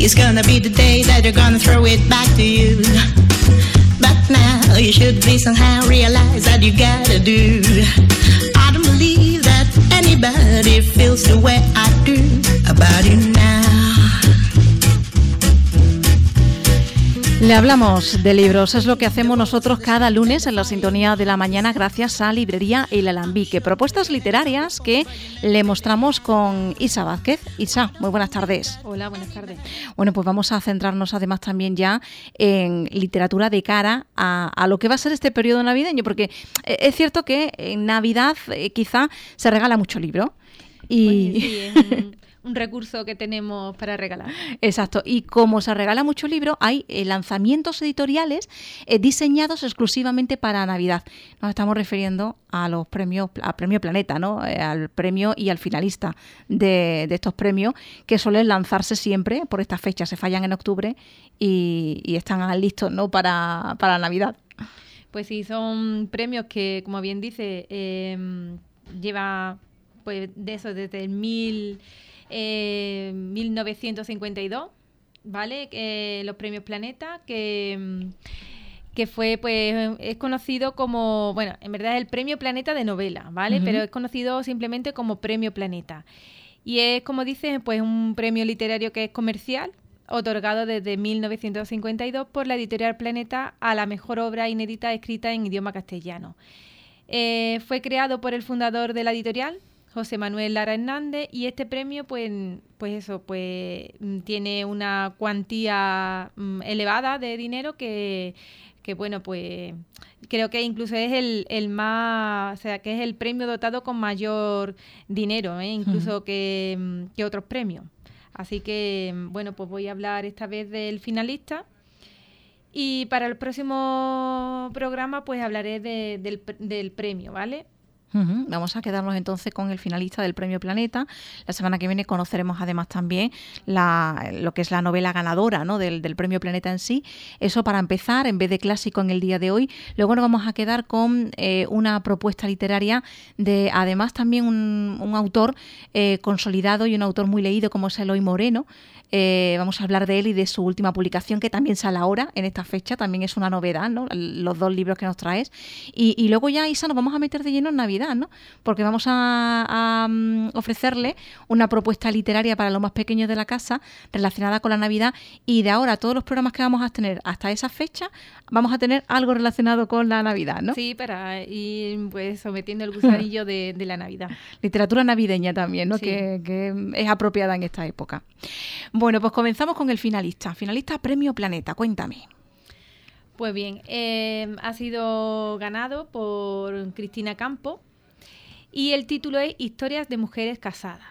is gonna be the day that you're gonna throw it back to you. But now you should be somehow realize that you gotta do. I don't believe that anybody feels the way I do about you now. Le hablamos de libros, es lo que hacemos nosotros cada lunes en la sintonía de la mañana gracias a Librería El Alambique. Propuestas literarias que le mostramos con Isa Vázquez. Isa, muy buenas tardes. Hola, buenas tardes. Bueno, pues vamos a centrarnos además también ya en literatura de cara a lo que va a ser este periodo navideño, porque es cierto que en Navidad quizá se regala mucho libro. Y... Pues sí, es un recurso que tenemos para regalar. Exacto, y como se regala mucho libro, hay lanzamientos editoriales diseñados exclusivamente para Navidad. Nos estamos refiriendo a los premios, al Premio Planeta, ¿no? Al premio y al finalista de estos premios, que suelen lanzarse siempre por estas fechas, se fallan en octubre y están listos, ¿no? para Navidad. Pues sí, son premios que, como bien dice, lleva pues de eso desde el 1952, ¿vale? Los premios Planeta, que fue, pues, es conocido como, bueno, en verdad es el Premio Planeta de novela, ¿vale? Uh-huh. Pero es conocido simplemente como Premio Planeta. Y es, como dice, pues un premio literario que es comercial, otorgado desde 1952 por la editorial Planeta a la mejor obra inédita escrita en idioma castellano. Fue creado por el fundador de la editorial, José Manuel Lara Hernández, y este premio pues tiene una cuantía elevada de dinero que bueno, pues creo que incluso es el más, o sea, que es el premio dotado con mayor dinero, incluso que otros premios. Así que, bueno, pues voy a hablar esta vez del finalista. Y para el próximo programa pues hablaré del premio, ¿vale? Uh-huh. Vamos a quedarnos entonces con el finalista del Premio Planeta. La semana que viene conoceremos además también lo que es la novela ganadora, ¿no? del Premio Planeta en sí. Eso para empezar, en vez de clásico en el día de hoy. Luego nos vamos a quedar con una propuesta literaria de además también un autor consolidado y un autor muy leído como es Eloy Moreno. Vamos a hablar de él y de su última publicación, que también sale ahora en esta fecha, también es una novedad, ¿no? Los dos libros que nos traes. Y luego ya, Isa, nos vamos a meter de lleno en Navidad, ¿no? Porque vamos a ofrecerle una propuesta literaria para los más pequeños de la casa relacionada con la Navidad, y de ahora todos los programas que vamos a tener hasta esa fecha vamos a tener algo relacionado con la Navidad, ¿no? Sí, para ir pues sometiendo el gusanillo de la Navidad. Literatura navideña también, ¿no? Sí. Que es apropiada en esta época. Bueno, pues comenzamos con el finalista. Finalista Premio Planeta, cuéntame. Pues bien, ha sido ganado por Cristina Campos y el título es Historias de mujeres casadas.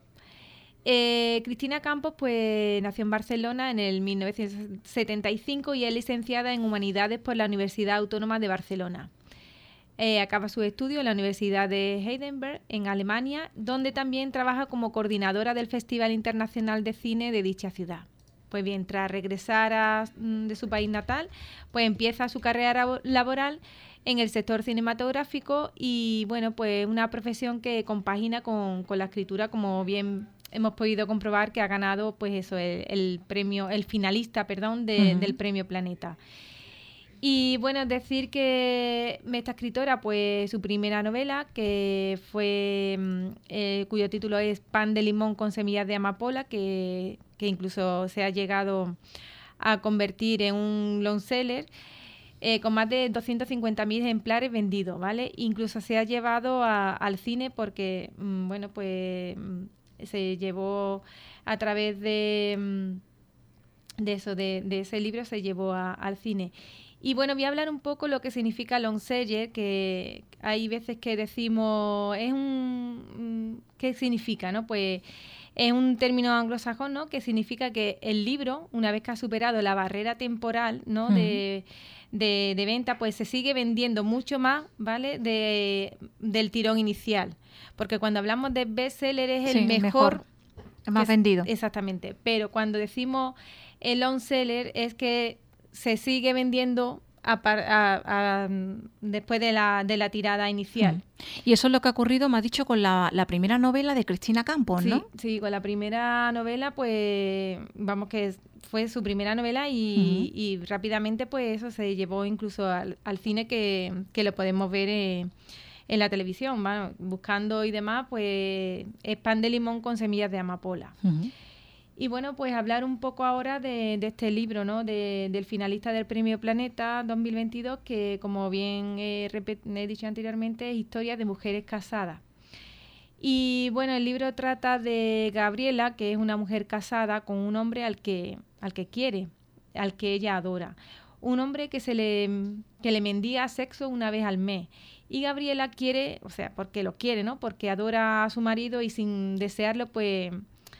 Cristina Campos pues nació en Barcelona en el 1975 y es licenciada en Humanidades por la Universidad Autónoma de Barcelona. Acaba sus estudios en la Universidad de Heidelberg, en Alemania, donde también trabaja como coordinadora del Festival Internacional de Cine de dicha ciudad. Pues bien, tras regresar de su país natal, pues empieza su carrera laboral en el sector cinematográfico y, bueno, pues una profesión que compagina con la escritura, como bien hemos podido comprobar que ha ganado, pues eso, el finalista, del Premio Planeta. Y bueno, decir que esta escritora, pues su primera novela, que fue cuyo título es Pan de limón con semillas de amapola, que incluso se ha llegado a convertir en un long seller, con más de 250.000 ejemplares vendidos, ¿vale? Incluso se ha llevado al cine porque, bueno, pues se llevó a través de ese libro, se llevó al cine. Y bueno, voy a hablar un poco lo que significa long seller, que hay veces que decimos, ¿qué significa, no? Pues es un término anglosajón, ¿no? Que significa que el libro, una vez que ha superado la barrera temporal, ¿no? de venta, pues se sigue vendiendo mucho más, ¿vale? Del tirón inicial. Porque cuando hablamos de bestseller es el mejor. El más vendido. Exactamente. Pero cuando decimos el long seller es que se sigue vendiendo después de la tirada inicial. Y eso es lo que ha ocurrido, me has dicho, con la primera novela de Cristina Campos, ¿no? Sí, con la primera novela, pues vamos, que fue su primera novela y rápidamente pues eso se llevó incluso al cine, que lo podemos ver en la televisión, bueno, buscando y demás, pues es Pan de limón con semillas de amapola. Y bueno, pues hablar un poco ahora de este libro, ¿no? Del finalista del Premio Planeta 2022, que como bien he dicho anteriormente, es Historias de mujeres casadas. Y bueno, el libro trata de Gabriela, que es una mujer casada con un hombre al que quiere, al que ella adora. Un hombre que le mendiga sexo una vez al mes. Y Gabriela quiere, o sea, porque lo quiere, ¿no? Porque adora a su marido y sin desearlo, pues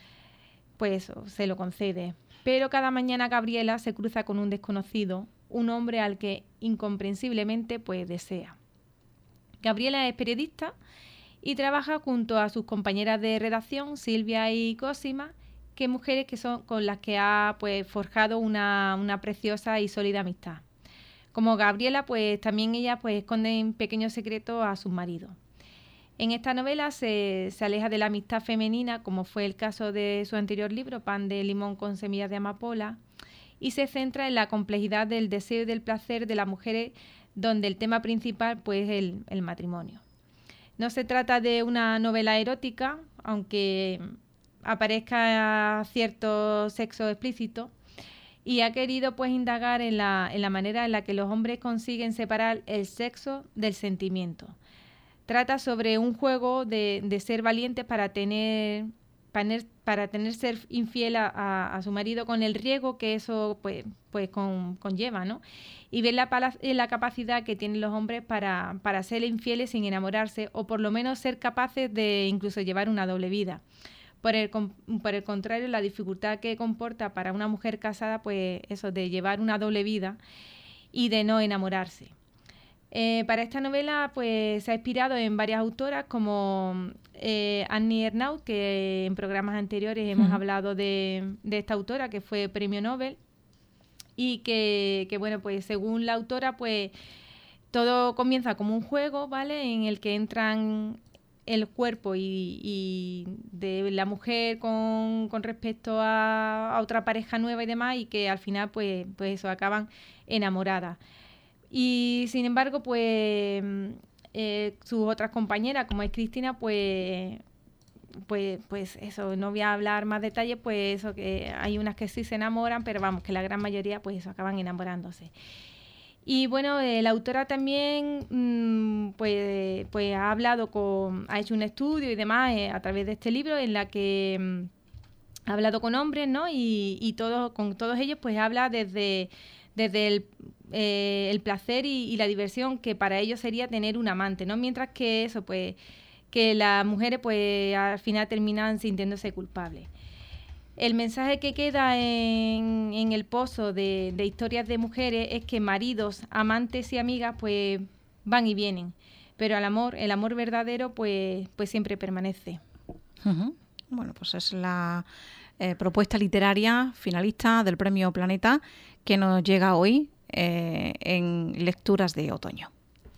eso, se lo concede. Pero cada mañana Gabriela se cruza con un desconocido, un hombre al que incomprensiblemente pues desea. Gabriela es periodista y trabaja junto a sus compañeras de redacción, Silvia y Cosima, que mujeres que son con las que ha pues forjado una preciosa y sólida amistad. Como Gabriela, pues también ella pues esconden pequeños secretos a sus maridos. En esta novela se aleja de la amistad femenina, como fue el caso de su anterior libro, Pan de limón con semillas de amapola, y se centra en la complejidad del deseo y del placer de las mujeres, donde el tema principal pues, es el matrimonio. No se trata de una novela erótica, aunque aparezca cierto sexo explícito, y ha querido pues indagar en la manera en la que los hombres consiguen separar el sexo del sentimiento. Trata sobre un juego de ser valientes para tener ser infiel a su marido, con el riesgo que eso pues conlleva, ¿no? Y ver la capacidad que tienen los hombres para ser infieles sin enamorarse, o por lo menos ser capaces de incluso llevar una doble vida. Por el contrario, la dificultad que comporta para una mujer casada, pues eso, de llevar una doble vida y de no enamorarse. Para esta novela pues se ha inspirado en varias autoras como Annie Ernaux, que en programas anteriores hemos hablado de esta autora, que fue premio Nobel, y que bueno, pues según la autora, pues todo comienza como un juego, ¿vale? En el que entran el cuerpo y de la mujer con respecto a otra pareja nueva y demás, y que al final pues eso, acaban enamoradas. Y sin embargo, pues sus otras compañeras, como es Cristina, pues eso, no voy a hablar más detalles, pues eso, que hay unas que sí se enamoran, pero vamos, que la gran mayoría pues eso, acaban enamorándose. Y bueno, la autora también pues ha hecho un estudio y demás a través de este libro, en la que ha hablado con hombres, ¿no? Y con todos ellos pues habla desde el placer y la diversión que para ellos sería tener un amante, ¿no? Mientras que eso, pues, que las mujeres pues al final terminan sintiéndose culpables. El mensaje que queda en el pozo de historias de mujeres es que maridos, amantes y amigas pues van y vienen, pero el amor verdadero pues siempre permanece. Bueno, pues es la propuesta literaria finalista del Premio Planeta que nos llega hoy en Lecturas de Otoño.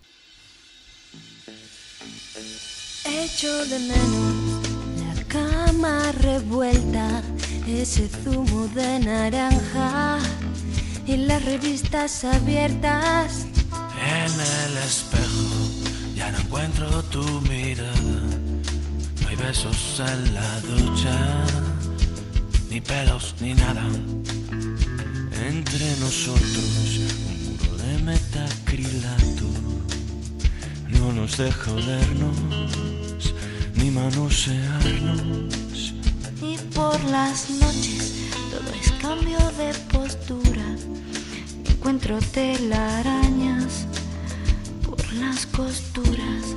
Echo de menos la cama revuelta, ese zumo de naranja y las revistas abiertas. En el espejo ya no encuentro tu mirada, no hay besos en la ducha, ni pelos ni nada. Entre nosotros un muro de metacrilato no nos deja olernos ni manosearnos. Y por las noches todo es cambio de postura, encuentro telarañas por las costuras.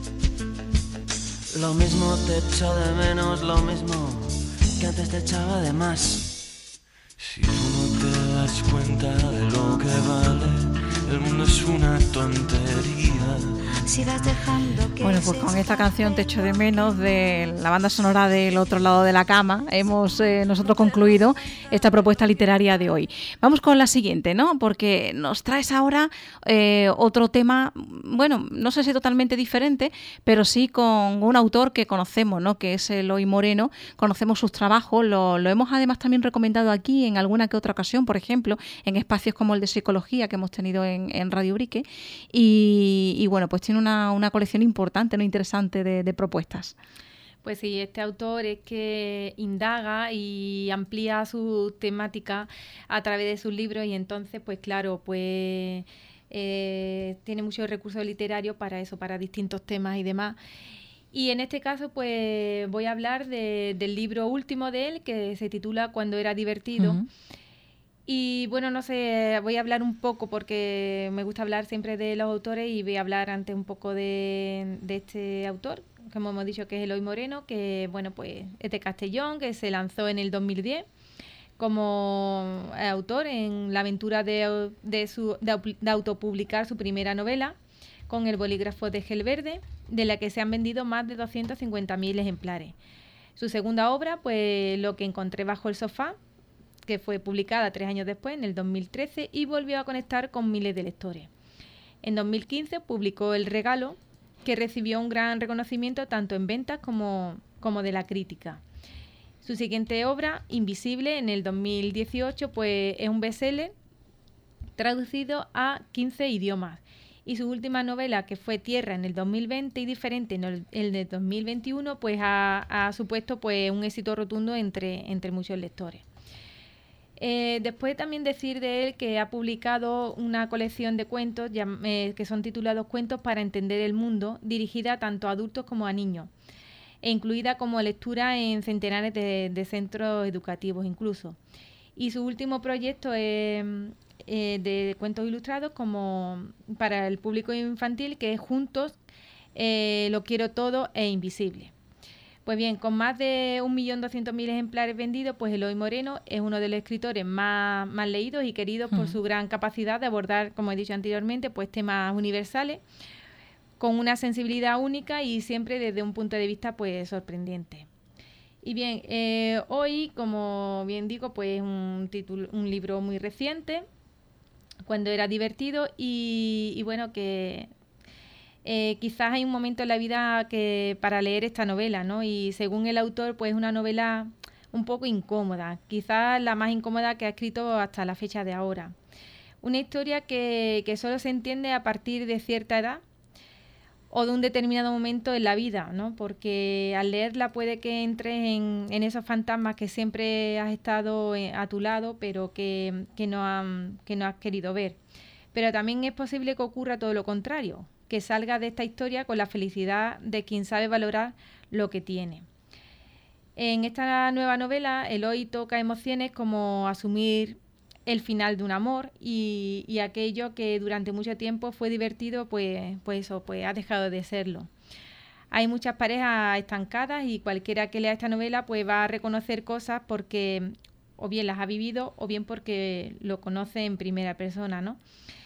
Lo mismo te echo de menos, lo mismo que antes te echaba de más. Si tú no te das cuenta de lo que vale, el mundo es una tontería si vas dejando que... Bueno, pues con esta canción Te echo de menos, de la banda sonora del Otro lado de la cama, hemos nosotros concluido esta propuesta literaria de hoy. Vamos con la siguiente, ¿no? Porque nos traes ahora otro tema, bueno, no sé si totalmente diferente, pero sí con un autor que conocemos, ¿no? Que es Eloy Moreno. Conocemos sus trabajos, lo hemos además también recomendado aquí en alguna que otra ocasión, por ejemplo, en espacios como el de psicología que hemos tenido en Radio Brique. Y bueno, pues tiene una colección importante, ¿no? Interesante de propuestas. Pues sí, este autor es que indaga y amplía su temática a través de sus libros y entonces, pues claro, pues tiene muchos recursos literarios para eso, para distintos temas y demás. Y en este caso, pues voy a hablar del libro último de él, que se titula Cuando era divertido. Uh-huh. Y bueno, no sé, voy a hablar un poco porque me gusta hablar siempre de los autores y voy a hablar antes un poco de este autor, como hemos dicho, que es Eloy Moreno, que bueno, pues es de Castellón, que se lanzó en el 2010 como autor en la aventura de autopublicar su primera novela con El bolígrafo de gel verde, de la que se han vendido más de 250.000 ejemplares. Su segunda obra, pues Lo que encontré bajo el sofá, que fue publicada 3 años después, en el 2013, y volvió a conectar con miles de lectores. En 2015 publicó El regalo, que recibió un gran reconocimiento tanto en ventas como de la crítica. Su siguiente obra, Invisible, en el 2018, pues es un bestseller traducido a 15 idiomas. Y su última novela, que fue Tierra, en el 2020 y Diferente en el de 2021, pues ha supuesto pues un éxito rotundo entre muchos lectores. Después también decir de él que ha publicado una colección de cuentos que son titulados Cuentos para entender el mundo, dirigida tanto a adultos como a niños, e incluida como lectura en centenares de centros educativos incluso. Y su último proyecto es de cuentos ilustrados como para el público infantil, que es Juntos, Lo quiero todo e Invisible. Pues bien, con más de 1.200.000 ejemplares vendidos, pues Eloy Moreno es uno de los escritores más leídos y queridos por su gran capacidad de abordar, como he dicho anteriormente, pues temas universales con una sensibilidad única y siempre desde un punto de vista pues sorprendente. Y bien, hoy, como bien digo, pues un libro muy reciente, Cuando era divertido, y bueno, que quizás hay un momento en la vida que para leer esta novela, ¿no? Y según el autor, pues es una novela un poco incómoda, quizás la más incómoda que ha escrito hasta la fecha de ahora. Una historia que solo se entiende a partir de cierta edad o de un determinado momento en la vida, ¿no? Porque al leerla puede que entres en esos fantasmas que siempre has estado a tu lado, pero que no has querido ver. Pero también es posible que ocurra todo lo contrario, que salga de esta historia con la felicidad de quien sabe valorar lo que tiene. En esta nueva novela, Eloy toca emociones como asumir el final de un amor y aquello que durante mucho tiempo fue divertido, pues ha dejado de serlo. Hay muchas parejas estancadas y cualquiera que lea esta novela pues va a reconocer cosas porque o bien las ha vivido o bien porque lo conoce en primera persona, ¿no?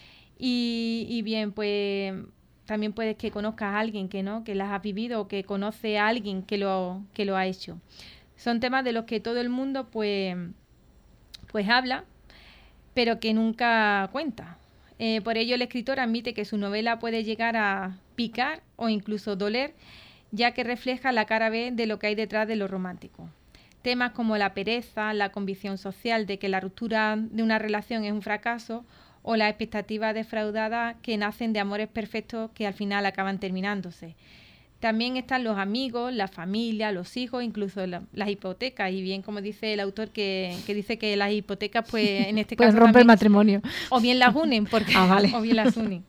Y bien, pues también puedes que conozcas a alguien que las ha vivido o que conoce a alguien que lo ha hecho. Son temas de los que todo el mundo pues habla, pero que nunca cuenta. Por ello el escritor admite que su novela puede llegar a picar o incluso doler, ya que refleja la cara B de lo que hay detrás de lo romántico. Temas como la pereza, la convicción social de que la ruptura de una relación es un fracaso o las expectativas defraudadas que nacen de amores perfectos que al final acaban terminándose. También están los amigos, la familia, los hijos, incluso las hipotecas. Y bien, como dice el autor, que dice que las hipotecas, pues en este caso romper el matrimonio. O bien las unen, porque vale. O bien las unen.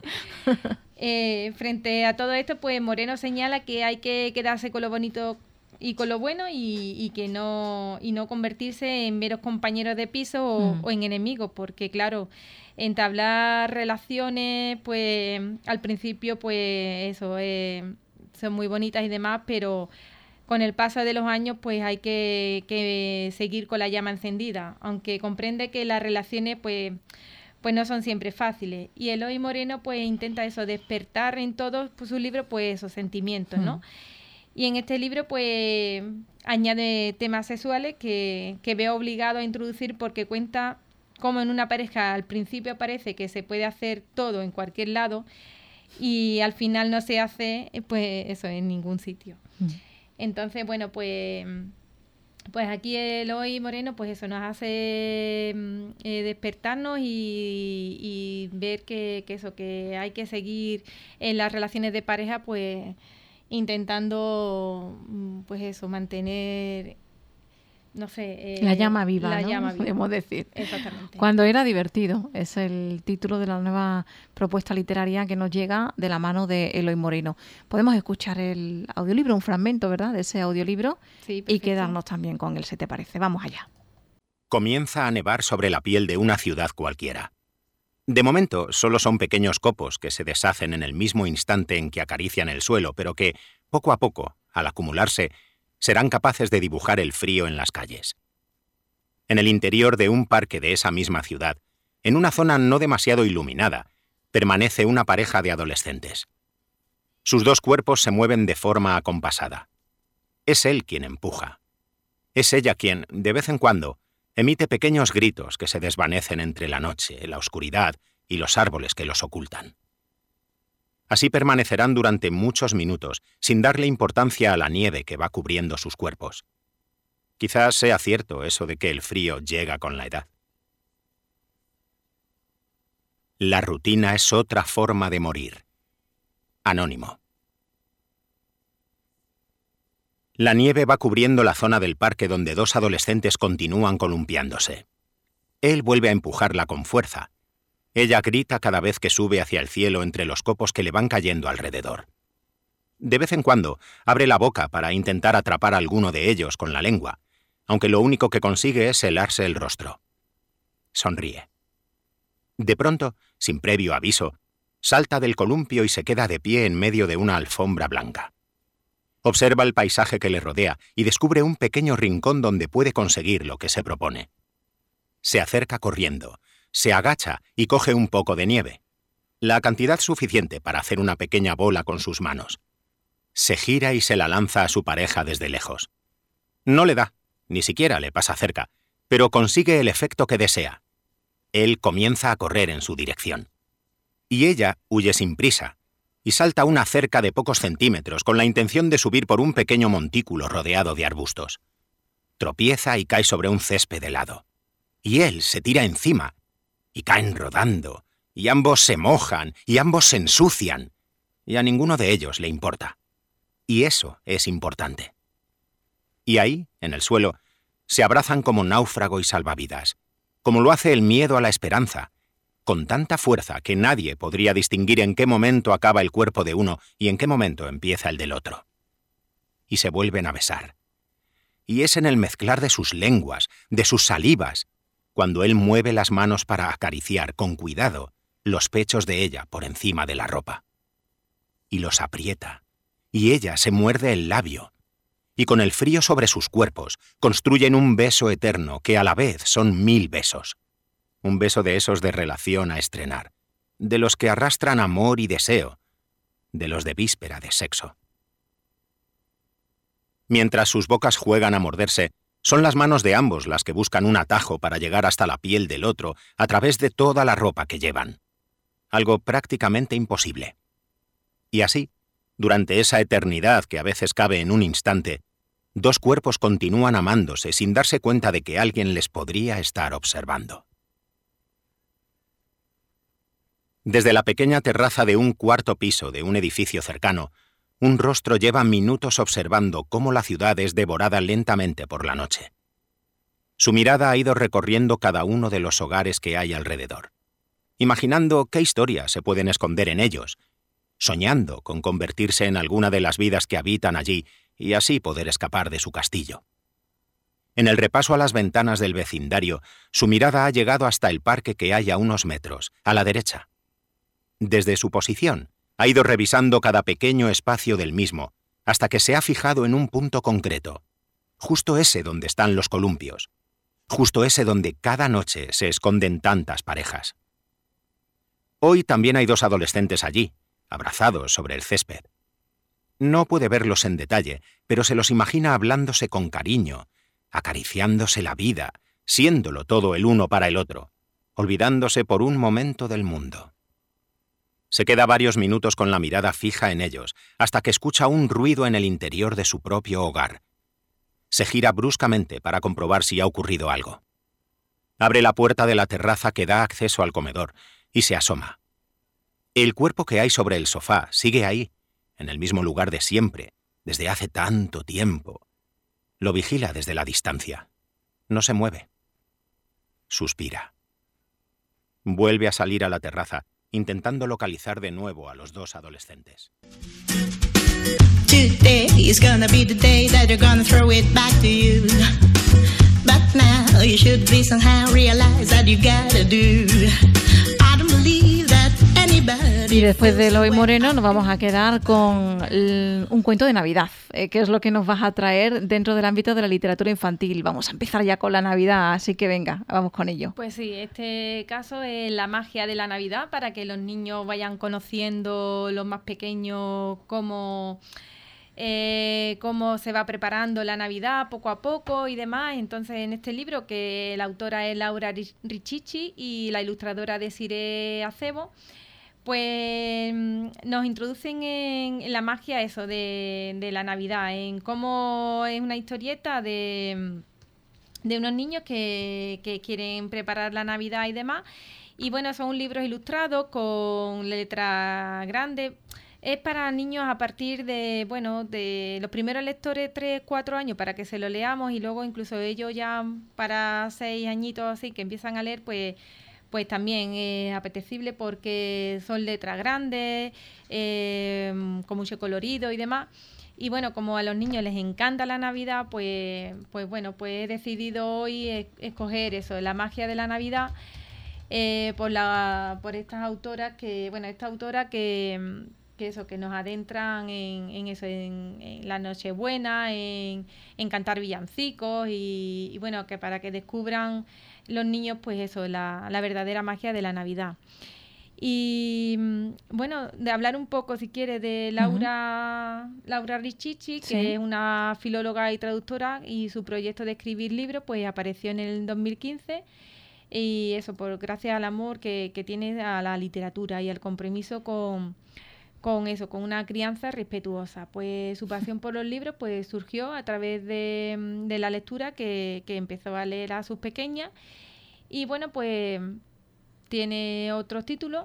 Frente a todo esto, pues Moreno señala que hay que quedarse con lo bonito y con lo bueno y no convertirse en meros compañeros de piso o en enemigos, porque claro, entablar relaciones, pues al principio, pues eso son muy bonitas y demás, pero con el paso de los años pues hay que seguir con la llama encendida, aunque comprende que las relaciones pues pues no son siempre fáciles. Y Eloy Moreno pues intenta eso, despertar en todos sus libros pues esos sentimientos, ¿no? Y en este libro pues añade temas sexuales que veo obligado a introducir porque cuenta cómo en una pareja al principio parece que se puede hacer todo en cualquier lado y al final no se hace pues eso en ningún sitio. Entonces, bueno, pues aquí Eloy Moreno pues eso nos hace despertarnos y ver que hay que seguir en las relaciones de pareja pues intentando pues eso, mantener no sé... la llama viva, la ¿no? llama viva. Podemos decir. Exactamente. Cuando era divertido, es el título de la nueva propuesta literaria que nos llega de la mano de Eloy Moreno. Podemos escuchar el audiolibro, un fragmento, ¿verdad?, de ese audiolibro, sí, y quedarnos también con él, ¿se te parece? Vamos allá. Comienza a nevar sobre la piel de una ciudad cualquiera. De momento, solo son pequeños copos que se deshacen en el mismo instante en que acarician el suelo, pero que, poco a poco, al acumularse, serán capaces de dibujar el frío en las calles. En el interior de un parque de esa misma ciudad, en una zona no demasiado iluminada, permanece una pareja de adolescentes. Sus dos cuerpos se mueven de forma acompasada. Es él quien empuja. Es ella quien, de vez en cuando, emite pequeños gritos que se desvanecen entre la noche, la oscuridad y los árboles que los ocultan. Así permanecerán durante muchos minutos, sin darle importancia a la nieve que va cubriendo sus cuerpos. Quizás sea cierto eso de que el frío llega con la edad. La rutina es otra forma de morir. Anónimo. La nieve va cubriendo la zona del parque donde dos adolescentes continúan columpiándose. Él vuelve a empujarla con fuerza. Ella grita cada vez que sube hacia el cielo entre los copos que le van cayendo alrededor. De vez en cuando abre la boca para intentar atrapar a alguno de ellos con la lengua, aunque lo único que consigue es helarse el rostro. Sonríe. De pronto, sin previo aviso, salta del columpio y se queda de pie en medio de una alfombra blanca. Observa el paisaje que le rodea y descubre un pequeño rincón donde puede conseguir lo que se propone. Se acerca corriendo, se agacha y coge un poco de nieve, la cantidad suficiente para hacer una pequeña bola con sus manos. Se gira y se la lanza a su pareja desde lejos. No le da, ni siquiera le pasa cerca, pero consigue el efecto que desea. Él comienza a correr en su dirección. Y ella huye sin prisa, y salta una cerca de pocos centímetros con la intención de subir por un pequeño montículo rodeado de arbustos. Tropieza y cae sobre un césped helado. Y él se tira encima, y caen rodando, y ambos se mojan, y ambos se ensucian, y a ninguno de ellos le importa. Y eso es importante. Y ahí, en el suelo, se abrazan como náufrago y salvavidas, como lo hace el miedo a la esperanza, con tanta fuerza que nadie podría distinguir en qué momento acaba el cuerpo de uno y en qué momento empieza el del otro. Y se vuelven a besar. Y es en el mezclar de sus lenguas, de sus salivas, cuando él mueve las manos para acariciar con cuidado los pechos de ella por encima de la ropa. Y los aprieta, y ella se muerde el labio, y con el frío sobre sus cuerpos construyen un beso eterno que a la vez son 1000 besos. Un beso de esos de relación a estrenar, de los que arrastran amor y deseo, de los de víspera de sexo. Mientras sus bocas juegan a morderse, son las manos de ambos las que buscan un atajo para llegar hasta la piel del otro a través de toda la ropa que llevan. Algo prácticamente imposible. Y así, durante esa eternidad que a veces cabe en un instante, dos cuerpos continúan amándose sin darse cuenta de que alguien les podría estar observando. Desde la pequeña terraza de un 4º piso de un edificio cercano, un rostro lleva minutos observando cómo la ciudad es devorada lentamente por la noche. Su mirada ha ido recorriendo cada uno de los hogares que hay alrededor, imaginando qué historias se pueden esconder en ellos, soñando con convertirse en alguna de las vidas que habitan allí y así poder escapar de su castillo. En el repaso a las ventanas del vecindario, su mirada ha llegado hasta el parque que hay a unos metros, a la derecha. Desde su posición, ha ido revisando cada pequeño espacio del mismo, hasta que se ha fijado en un punto concreto, justo ese donde están los columpios, justo ese donde cada noche se esconden tantas parejas. Hoy también hay 2 adolescentes allí, abrazados sobre el césped. No puede verlos en detalle, pero se los imagina hablándose con cariño, acariciándose la vida, siéndolo todo el uno para el otro, olvidándose por un momento del mundo. Se queda varios minutos con la mirada fija en ellos, hasta que escucha un ruido en el interior de su propio hogar. Se gira bruscamente para comprobar si ha ocurrido algo. Abre la puerta de la terraza que da acceso al comedor y se asoma. El cuerpo que hay sobre el sofá sigue ahí, en el mismo lugar de siempre, desde hace tanto tiempo. Lo vigila desde la distancia. No se mueve. Suspira. Vuelve a salir a la terraza, intentando localizar de nuevo a los 2 adolescentes. Today is gonna be the day that you're gonna throw it back to you. But now you should be somehow realize that you gotta do. I don't believe that anybody. Y después de Eloy Moreno nos vamos a quedar con un cuento de Navidad, que es lo que nos vas a traer dentro del ámbito de la literatura infantil. Vamos a empezar ya con la Navidad, así que venga, vamos con ello. Pues sí, este caso es la magia de la Navidad, para que los niños vayan conociendo, los más pequeños, cómo se va preparando la Navidad poco a poco y demás. Entonces, en este libro, que la autora es Laura Riccici y la ilustradora Desiree Acebo, pues nos introducen en la magia eso de la Navidad, en cómo es una historieta de unos niños que quieren preparar la Navidad y demás. Y bueno, son libros ilustrados con letra grande. Es para niños a partir de los primeros lectores 3-4 años, para que se lo leamos, y luego incluso ellos ya para 6 añitos así que empiezan a leer, pues también es apetecible, porque son letras grandes, con mucho colorido y demás. Y bueno, como a los niños les encanta la Navidad, pues he decidido hoy escoger eso, la magia de la Navidad, por estas autoras que nos adentran en la Nochebuena, en cantar villancicos y bueno, que para que descubran los niños pues eso, la verdadera magia de la Navidad. Y bueno, de hablar un poco, si quieres, de Laura Riccici, que sí, es una filóloga y traductora, y su proyecto de escribir libros pues apareció en el 2015. Y eso, gracias al amor que tiene a la literatura y al compromiso con una crianza respetuosa. Pues su pasión por los libros pues surgió a través de la lectura, que empezó a leer a sus pequeñas. Y bueno, pues tiene otros títulos,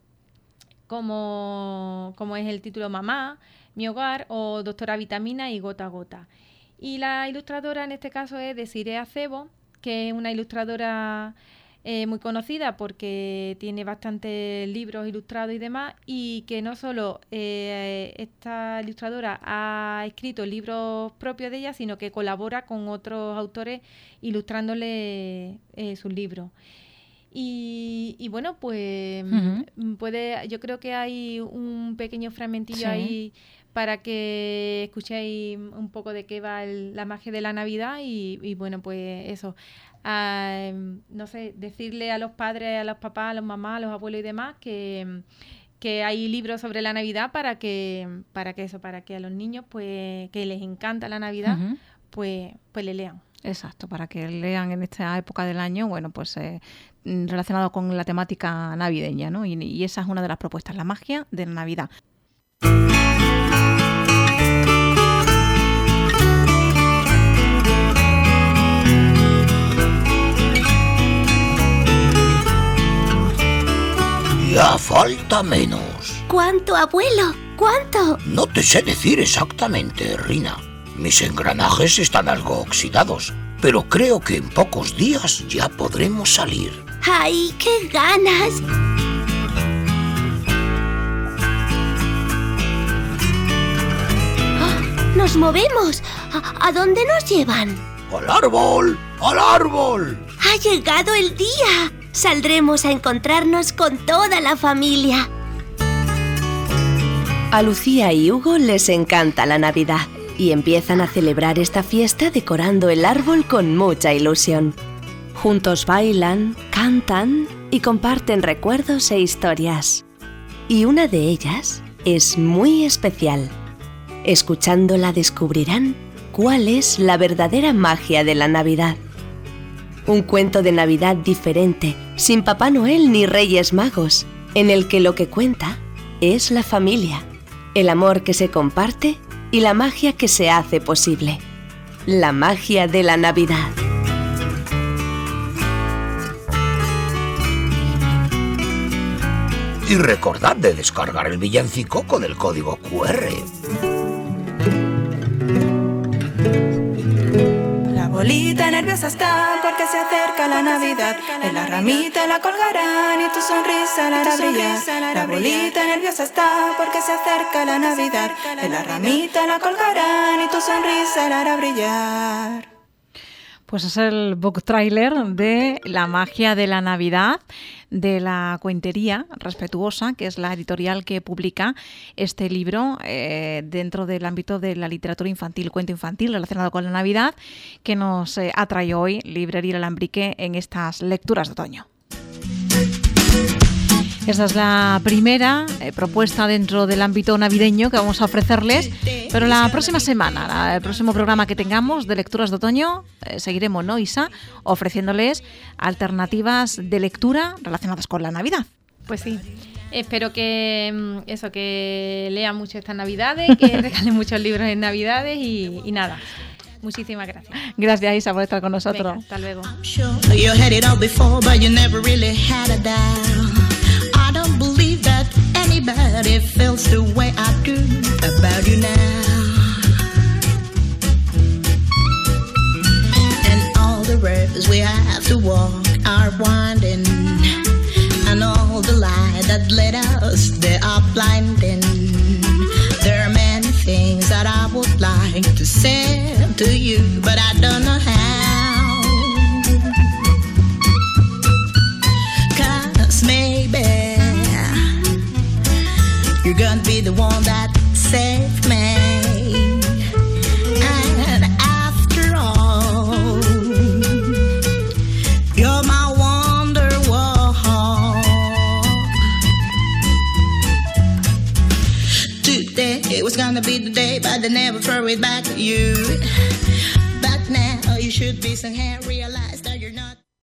como es el título Mamá, Mi Hogar, o Doctora Vitamina y Gota a Gota. Y la ilustradora en este caso es Desiree Acebo, que es una ilustradora muy conocida porque tiene bastantes libros ilustrados y demás, y que no solo esta ilustradora ha escrito libros propios de ella, sino que colabora con otros autores ilustrándole sus libros. Y bueno, pues yo creo que hay un pequeño fragmentillo ahí para que escuchéis un poco de qué va la magia de la Navidad y bueno, pues eso. No sé, decirle a los padres, a los papás, a los mamás, a los abuelos y demás que hay libros sobre la Navidad para que a los niños pues que les encanta la Navidad, pues le lean. Exacto, para que lean en esta época del año, bueno, pues relacionado con la temática navideña, ¿no? Y esa es una de las propuestas, la magia de la Navidad. Ya falta menos. ¿Cuánto, abuelo? ¿Cuánto? No te sé decir exactamente, Rina. Mis engranajes están algo oxidados, pero creo que en pocos días ya podremos salir. ¡Ay, qué ganas! ¡Oh, nos movemos! ¿A dónde nos llevan? ¡Al árbol! ¡Al árbol! ¡Ha llegado el día! Saldremos a encontrarnos con toda la familia. A Lucía y Hugo les encanta la Navidad y empiezan a celebrar esta fiesta decorando el árbol con mucha ilusión. Juntos bailan, cantan y comparten recuerdos e historias. Y una de ellas es muy especial. Escuchándola descubrirán cuál es la verdadera magia de la Navidad. Un cuento de Navidad diferente, sin Papá Noel ni Reyes Magos, en el que lo que cuenta es la familia, el amor que se comparte y la magia que se hace posible. La magia de la Navidad. Y recordad de descargar el villancico con el código QR. La bolita nerviosa está porque se acerca la Navidad. En la ramita la colgarán y tu sonrisa la hará brillar. La bolita nerviosa está porque se acerca la Navidad. En la ramita la colgarán y tu sonrisa la hará brillar. Pues es el book trailer de La magia de la Navidad, de la Cuentería Respetuosa, que es la editorial que publica este libro dentro del ámbito de la literatura infantil, cuento infantil relacionado con la Navidad, que nos atrae hoy Librería El Alambrique en estas lecturas de otoño. Esta es la primera propuesta dentro del ámbito navideño que vamos a ofrecerles, pero la próxima semana, el próximo programa que tengamos de lecturas de otoño, seguiremos, ¿no, Isa?, ofreciéndoles alternativas de lectura relacionadas con la Navidad. Pues sí, espero que lean mucho estas Navidades, que regalen muchos libros en Navidades y nada. Muchísimas gracias. Gracias, Isa, por estar con nosotros. Venga, hasta luego. I don't believe that anybody feels the way I do about you now. And all the roads we have to walk are winding, and all the light that led us, they are blinding. There are many things that I would like to say to you, but I don't know how. 'Cause maybe you're gonna be the one that saved me. And after all, you're my wonderwall. Today was gonna be the day, but I never throw it back to you. But now you should be somehow realize that you're not.